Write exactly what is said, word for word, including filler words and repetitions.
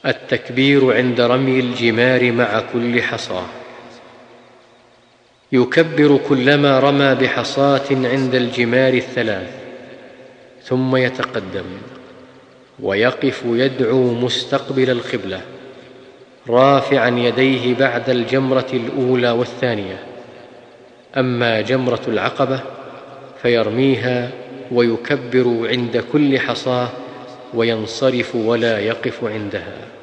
التكبير عند رمي الجمار مع كل حصاه. يكبر كلما رمى بحصاة عند الجمار الثلاث، ثم يتقدم ويقف يدعو مستقبل القبلة، رافعا يديه بعد الجمرة الأولى والثانية. أما جمرة العقبة فيرميها ويكبر عند كل حصاة وينصرف ولا يقف عندها.